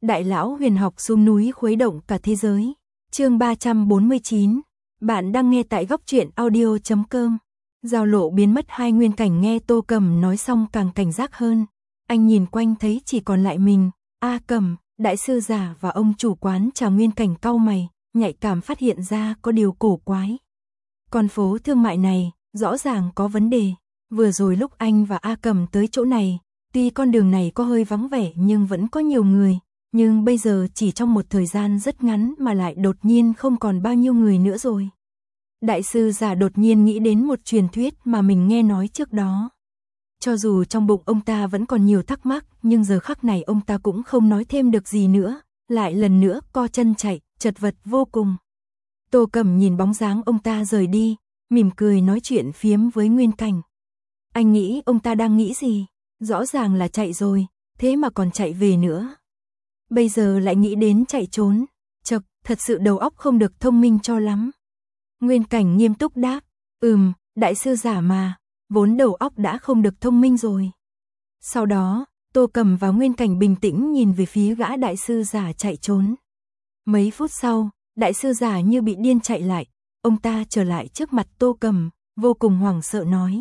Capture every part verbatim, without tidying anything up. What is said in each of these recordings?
Đại lão huyền học xuống núi khuấy động cả thế giới. Chương ba trăm bốn mươi chín. Bạn đang nghe tại góc truyện audio chấm com. Giao lộ biến mất, hai nguyên cảnh nghe Tô Cầm nói xong càng cảnh giác hơn. Anh nhìn quanh thấy chỉ còn lại mình, A Cầm, đại sư giả và ông chủ quán trà. Nguyên cảnh cau mày, nhạy cảm phát hiện ra có điều cổ quái. Con phố thương mại này, rõ ràng có vấn đề. Vừa rồi lúc anh và A Cầm tới chỗ này, tuy con đường này có hơi vắng vẻ nhưng vẫn có nhiều người. Nhưng bây giờ chỉ trong một thời gian rất ngắn mà lại đột nhiên không còn bao nhiêu người nữa rồi. Đại sư giả đột nhiên nghĩ đến một truyền thuyết mà mình nghe nói trước đó. Cho dù trong bụng ông ta vẫn còn nhiều thắc mắc, nhưng giờ khắc này ông ta cũng không nói thêm được gì nữa, lại lần nữa co chân chạy, chật vật vô cùng. Tô Cẩm nhìn bóng dáng ông ta rời đi, mỉm cười nói chuyện phiếm với Nguyên Cảnh. Anh nghĩ ông ta đang nghĩ gì? Rõ ràng là chạy rồi, thế mà còn chạy về nữa. Bây giờ lại nghĩ đến chạy trốn, chật, thật sự đầu óc không được thông minh cho lắm. Nguyên Cảnh nghiêm túc đáp, ừm, đại sư giả mà, vốn đầu óc đã không được thông minh rồi. Sau đó, Tô Cẩm và Nguyên Cảnh bình tĩnh nhìn về phía gã đại sư giả chạy trốn. Mấy phút sau, đại sư giả như bị điên chạy lại, ông ta trở lại trước mặt Tô Cẩm, vô cùng hoảng sợ nói.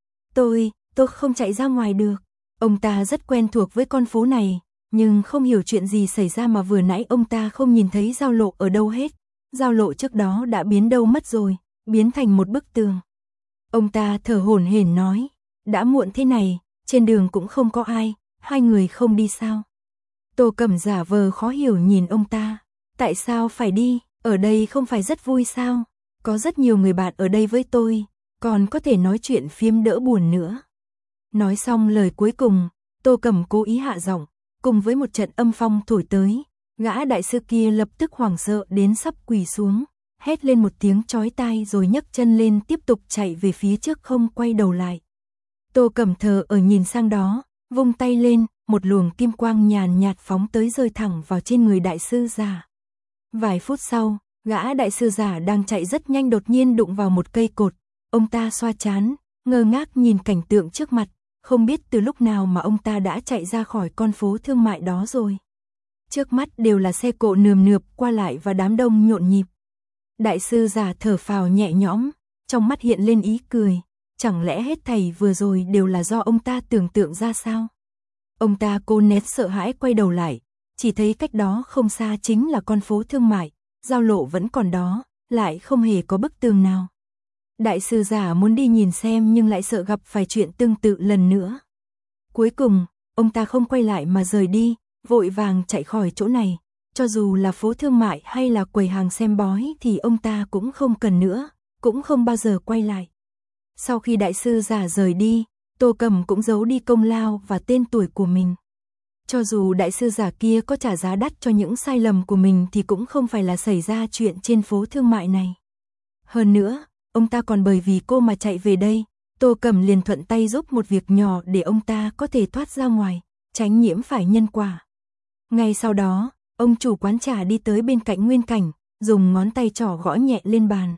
Tôi, tôi không chạy ra ngoài được. Ông ta rất quen thuộc với con phố này, nhưng không hiểu chuyện gì xảy ra mà vừa nãy ông ta không nhìn thấy giao lộ ở đâu hết. Giao lộ trước đó đã biến đâu mất rồi, biến thành một bức tường. Ông ta thở hổn hển nói, đã muộn thế này, trên đường cũng không có ai, hai người không đi sao? Tô Cẩm giả vờ khó hiểu nhìn ông ta, tại sao phải đi, ở đây không phải rất vui sao? Có rất nhiều người bạn ở đây với tôi, còn có thể nói chuyện phiếm đỡ buồn nữa. Nói xong lời cuối cùng, Tô Cẩm cố ý hạ giọng, cùng với một trận âm phong thổi tới, gã đại sư kia lập tức hoảng sợ đến sắp quỳ xuống, hét lên một tiếng chói tai rồi nhấc chân lên tiếp tục chạy về phía trước không quay đầu lại. Tô Cẩm thờ ở nhìn sang đó, vung tay lên, một luồng kim quang nhàn nhạt phóng tới rơi thẳng vào trên người đại sư giả. Vài phút sau, gã đại sư giả đang chạy rất nhanh đột nhiên đụng vào một cây cột, ông ta xoa trán, ngơ ngác nhìn cảnh tượng trước mặt, không biết từ lúc nào mà ông ta đã chạy ra khỏi con phố thương mại đó rồi. Trước mắt đều là xe cộ nườm nượp qua lại và đám đông nhộn nhịp. Đại sư giả thở phào nhẹ nhõm, trong mắt hiện lên ý cười, chẳng lẽ hết thảy vừa rồi đều là do ông ta tưởng tượng ra sao? Ông ta cố nén sợ hãi quay đầu lại, chỉ thấy cách đó không xa chính là con phố thương mại, giao lộ vẫn còn đó, lại không hề có bức tường nào. Đại sư giả muốn đi nhìn xem nhưng lại sợ gặp phải chuyện tương tự lần nữa. Cuối cùng, ông ta không quay lại mà rời đi, vội vàng chạy khỏi chỗ này. Cho dù là phố thương mại hay là quầy hàng xem bói thì ông ta cũng không cần nữa, cũng không bao giờ quay lại. Sau khi đại sư giả rời đi, Tô Cẩm cũng giấu đi công lao và tên tuổi của mình. Cho dù đại sư giả kia có trả giá đắt cho những sai lầm của mình thì cũng không phải là xảy ra chuyện trên phố thương mại này. Hơn nữa, ông ta còn bởi vì cô mà chạy về đây, Tô Cẩm liền thuận tay giúp một việc nhỏ để ông ta có thể thoát ra ngoài, tránh nhiễm phải nhân quả. Ngay sau đó, ông chủ quán trà đi tới bên cạnh Nguyên Cảnh, dùng ngón tay trỏ gõ nhẹ lên bàn.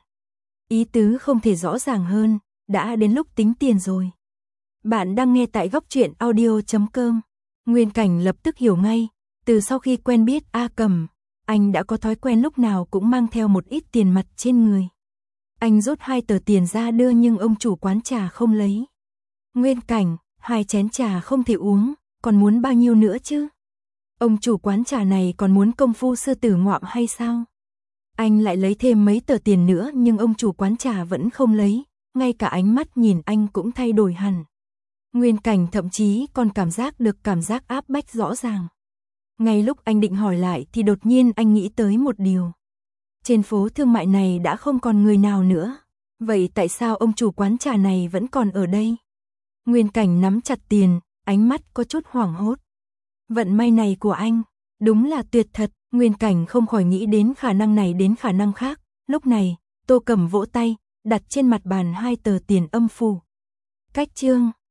Ý tứ không thể rõ ràng hơn, đã đến lúc tính tiền rồi. Bạn đang nghe tại góc truyện audio chấm com. Nguyên Cảnh lập tức hiểu ngay, từ sau khi quen biết A Cầm, anh đã có thói quen lúc nào cũng mang theo một ít tiền mặt trên người. Anh rút hai tờ tiền ra đưa nhưng ông chủ quán trà không lấy. Nguyên Cảnh, hai chén trà không thể uống, còn muốn bao nhiêu nữa chứ? Ông chủ quán trà này còn muốn công phu sư tử ngoạm hay sao? Anh lại lấy thêm mấy tờ tiền nữa nhưng ông chủ quán trà vẫn không lấy, ngay cả ánh mắt nhìn anh cũng thay đổi hẳn. Nguyên Cảnh thậm chí còn cảm giác được cảm giác áp bách rõ ràng. Ngay lúc anh định hỏi lại thì đột nhiên anh nghĩ tới một điều. Trên phố thương mại này đã không còn người nào nữa. Vậy tại sao ông chủ quán trà này vẫn còn ở đây? Nguyên Cảnh nắm chặt tiền, ánh mắt có chút hoảng hốt. Vận may này của anh, đúng là tuyệt thật. Nguyên Cảnh không khỏi nghĩ đến khả năng này đến khả năng khác. Lúc này, Tô Cẩm vỗ tay, đặt trên mặt bàn hai tờ tiền âm phủ. Cách chương